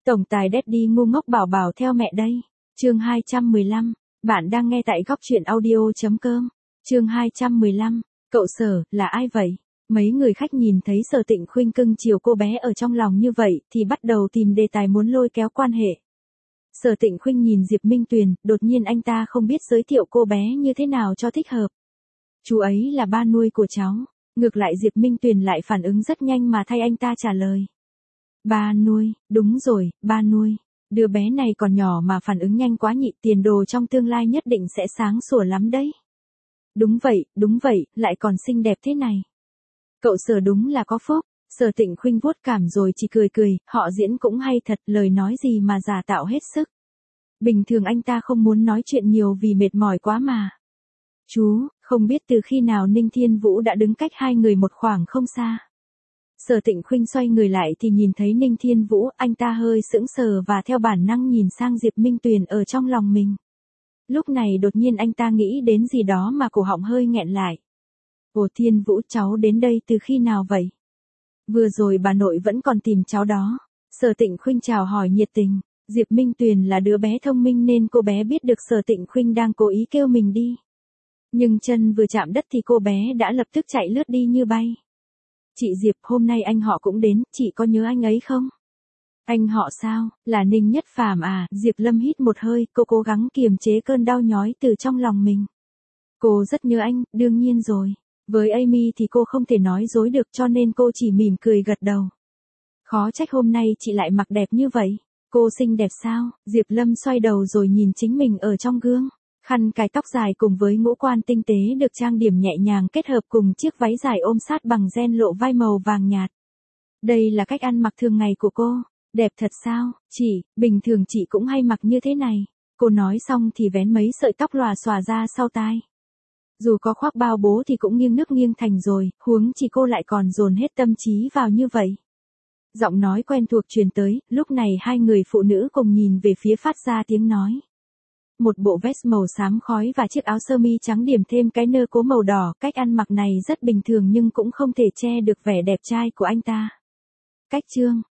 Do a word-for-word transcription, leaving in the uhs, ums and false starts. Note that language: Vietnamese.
Tổng tài Daddy ngu ngốc bảo bảo theo mẹ đây. Chương hai trăm mười lăm. Bạn đang nghe tại góc truyện audio chấm com. Chương hai trăm mười lăm. Cậu Sở, là ai vậy? Mấy người khách nhìn thấy Sở Tịnh Khuynh cưng chiều cô bé ở trong lòng như vậy thì bắt đầu tìm đề tài muốn lôi kéo quan hệ. Sở Tịnh Khuynh nhìn Diệp Minh Tuyền, đột nhiên anh ta không biết giới thiệu cô bé như thế nào cho thích hợp. Chú ấy là ba nuôi của cháu. Ngược lại Diệp Minh Tuyền lại phản ứng rất nhanh mà thay anh ta trả lời. Ba nuôi, đúng rồi, ba nuôi. Đứa bé này còn nhỏ mà phản ứng nhanh quá nhị, tiền đồ trong tương lai nhất định sẽ sáng sủa lắm đấy. Đúng vậy, đúng vậy, lại còn xinh đẹp thế này. Cậu Sở đúng là có phúc. Sở Tịnh Khuynh vuốt cảm rồi chỉ cười cười, họ diễn cũng hay thật, lời nói gì mà giả tạo hết sức. Bình thường anh ta không muốn nói chuyện nhiều vì mệt mỏi quá mà. Chú, không biết từ khi nào Ninh Thiên Vũ đã đứng cách hai người một khoảng không xa. Sở Tịnh Khuynh xoay người lại thì nhìn thấy Ninh Thiên Vũ, anh ta hơi sững sờ và theo bản năng nhìn sang Diệp Minh Tuyền ở trong lòng mình. Lúc này đột nhiên anh ta nghĩ đến gì đó mà cổ họng hơi nghẹn lại. Ồ Thiên Vũ, cháu đến đây từ khi nào vậy? Vừa rồi bà nội vẫn còn tìm cháu đó. Sở Tịnh Khuynh chào hỏi nhiệt tình. Diệp Minh Tuyền là đứa bé thông minh nên cô bé biết được Sở Tịnh Khuynh đang cố ý kêu mình đi. Nhưng chân vừa chạm đất thì cô bé đã lập tức chạy lướt đi như bay. Chị Diệp, hôm nay anh họ cũng đến, chị có nhớ anh ấy không? Anh họ sao, là Ninh Nhất Phàm à? Diệp Lâm hít một hơi, cô cố gắng kiềm chế cơn đau nhói từ trong lòng mình. Cô rất nhớ anh, đương nhiên rồi. Với Amy thì cô không thể nói dối được cho nên cô chỉ mỉm cười gật đầu. Khó trách hôm nay chị lại mặc đẹp như vậy. Cô xinh đẹp sao? Diệp Lâm xoay đầu rồi nhìn chính mình ở trong gương. Khăn cài tóc dài cùng với ngũ quan tinh tế được trang điểm nhẹ nhàng kết hợp cùng chiếc váy dài ôm sát bằng ren lộ vai màu vàng nhạt. Đây là cách ăn mặc thường ngày của cô. Đẹp thật sao? Chị, bình thường chị cũng hay mặc như thế này. Cô nói xong thì vén mấy sợi tóc lòa xòa ra sau tai. Dù có khoác bao bố thì cũng nghiêng nước nghiêng thành rồi, huống chỉ cô lại còn dồn hết tâm trí vào như vậy. Giọng nói quen thuộc truyền tới, lúc này hai người phụ nữ cùng nhìn về phía phát ra tiếng nói. Một bộ vest màu xám khói và chiếc áo sơ mi trắng điểm thêm cái nơ cố màu đỏ, cách ăn mặc này rất bình thường nhưng cũng không thể che được vẻ đẹp trai của anh ta. Cách chương,